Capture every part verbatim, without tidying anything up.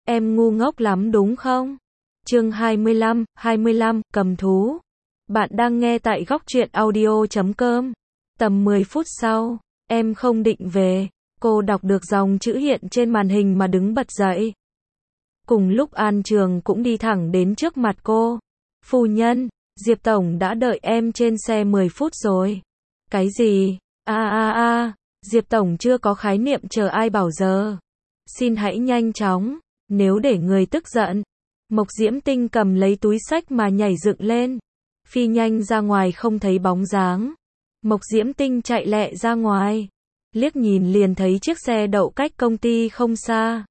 Em ngu ngốc lắm đúng không? Chương hai mươi lăm, hai mươi lăm, cầm thú. Bạn đang nghe tại góc truyện audio chấm com. Tầm mười phút sau, em không định về. Cô đọc được dòng chữ hiện trên màn hình mà đứng bật dậy. Cùng lúc An Trường cũng đi thẳng đến trước mặt cô. Phu nhân, Diệp Tổng đã đợi em trên xe mười phút rồi. Cái gì? A a a, Diệp Tổng chưa có khái niệm chờ ai bảo giờ. Xin hãy nhanh chóng, nếu để người tức giận. Mộc Diễm Tinh cầm lấy túi xách mà nhảy dựng lên. Phi nhanh ra ngoài không thấy bóng dáng. Mộc Diễm Tinh chạy lẹ ra ngoài. Liếc nhìn liền thấy chiếc xe đậu cách công ty không xa.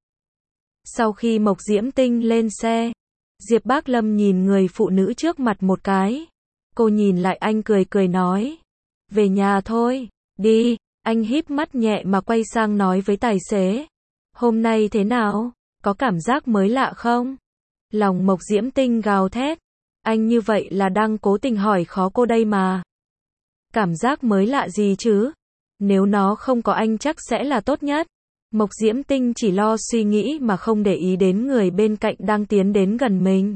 Sau khi Mộc Diễm Tinh lên xe, Diệp Bác Lâm nhìn người phụ nữ trước mặt một cái. Cô nhìn lại anh cười cười nói. Về nhà thôi, đi. Anh híp mắt nhẹ mà quay sang nói với tài xế. Hôm nay thế nào? Có cảm giác mới lạ không? Lòng Mộc Diễm Tinh gào thét. Anh như vậy là đang cố tình hỏi khó cô đây mà. Cảm giác mới lạ gì chứ? Nếu nó không có anh chắc sẽ là tốt nhất. Mộc Diễm Tinh chỉ lo suy nghĩ mà không để ý đến người bên cạnh đang tiến đến gần mình.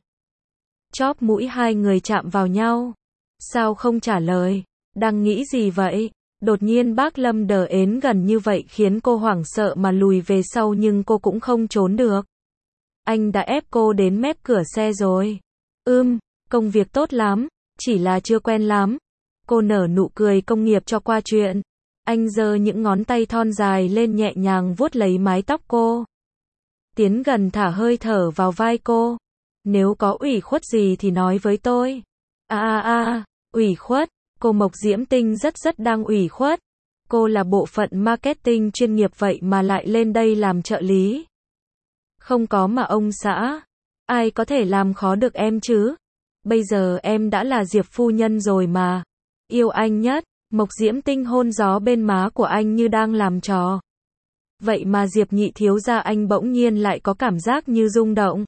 Chóp mũi hai người chạm vào nhau. Sao không trả lời? Đang nghĩ gì vậy? Đột nhiên Bác Lâm đờ ến gần như vậy khiến cô hoảng sợ mà lùi về sau nhưng cô cũng không trốn được. Anh đã ép cô đến mép cửa xe rồi. Ưm, công việc tốt lắm, chỉ là chưa quen lắm. Cô nở nụ cười công nghiệp cho qua chuyện. Anh giơ những ngón tay thon dài lên nhẹ nhàng vuốt lấy mái tóc cô. Tiến gần thả hơi thở vào vai cô. Nếu có ủy khuất gì thì nói với tôi. A a a, ủy khuất. Cô Mộc Diễm Tinh rất rất đang ủy khuất. Cô là bộ phận marketing chuyên nghiệp vậy mà lại lên đây làm trợ lý. Không có mà ông xã. Ai có thể làm khó được em chứ? Bây giờ em đã là Diệp phu nhân rồi mà. Yêu anh nhất. Mộc Diễm Tinh hôn gió bên má của anh như đang làm trò. Vậy mà Diệp nhị thiếu gia anh bỗng nhiên lại có cảm giác như rung động.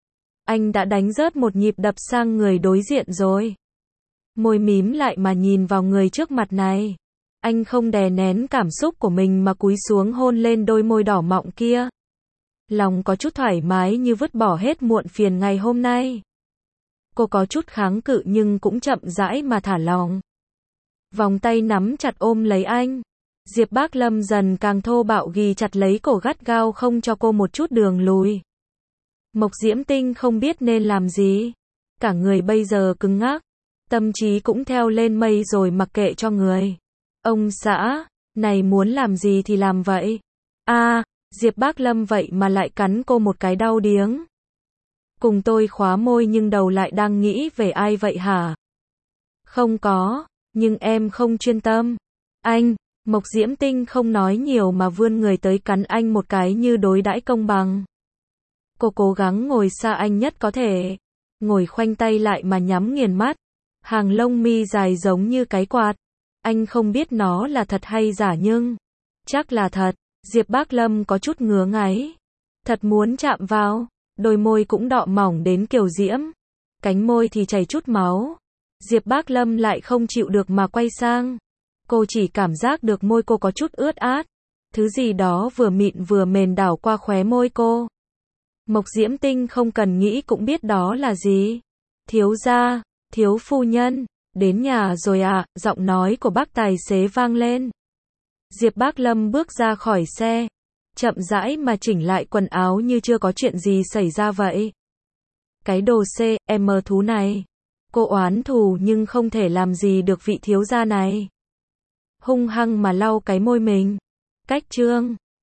Anh đã đánh rớt một nhịp đập sang người đối diện rồi. Môi mím lại mà nhìn vào người trước mặt này. Anh không đè nén cảm xúc của mình mà cúi xuống hôn lên đôi môi đỏ mọng kia. Lòng có chút thoải mái như vứt bỏ hết muộn phiền ngày hôm nay. Cô có chút kháng cự nhưng cũng chậm rãi mà thả lòng. Vòng tay nắm chặt ôm lấy anh. Diệp Bác Lâm dần càng thô bạo ghì chặt lấy cổ gắt gao không cho cô một chút đường lùi. Mộc Diễm Tinh không biết nên làm gì. Cả người bây giờ cứng ngắc. Tâm trí cũng theo lên mây rồi mặc kệ cho người. Ông xã, này muốn làm gì thì làm vậy. A, à, Diệp Bác Lâm vậy mà lại cắn cô một cái đau điếng. Cùng tôi khóa môi nhưng đầu lại đang nghĩ về ai vậy hả? Không có, nhưng em không chuyên tâm. Anh, Mộc Diễm Tinh không nói nhiều mà vươn người tới cắn anh một cái như đối đãi công bằng. Cô cố gắng ngồi xa anh nhất có thể. Ngồi khoanh tay lại mà nhắm nghiền mắt. Hàng lông mi dài giống như cái quạt. Anh không biết nó là thật hay giả nhưng chắc là thật. Diệp Bác Lâm có chút ngứa ngáy. Thật muốn chạm vào. Đôi môi cũng đọ mỏng đến kiều diễm. Cánh môi thì chảy chút máu. Diệp Bác Lâm lại không chịu được mà quay sang. Cô chỉ cảm giác được môi cô có chút ướt át. Thứ gì đó vừa mịn vừa mềm đảo qua khóe môi cô. Mộc Diễm Tinh không cần nghĩ cũng biết đó là gì. Thiếu gia, thiếu phu nhân, đến nhà rồi à, giọng nói của bác tài xế vang lên. Diệp Bác Lâm bước ra khỏi xe, chậm rãi mà chỉnh lại quần áo như chưa có chuyện gì xảy ra vậy. Cái đồ C, M thú này. Cô oán thù nhưng không thể làm gì được vị thiếu gia này. Hung hăng mà lau cái môi mình. Cách trương,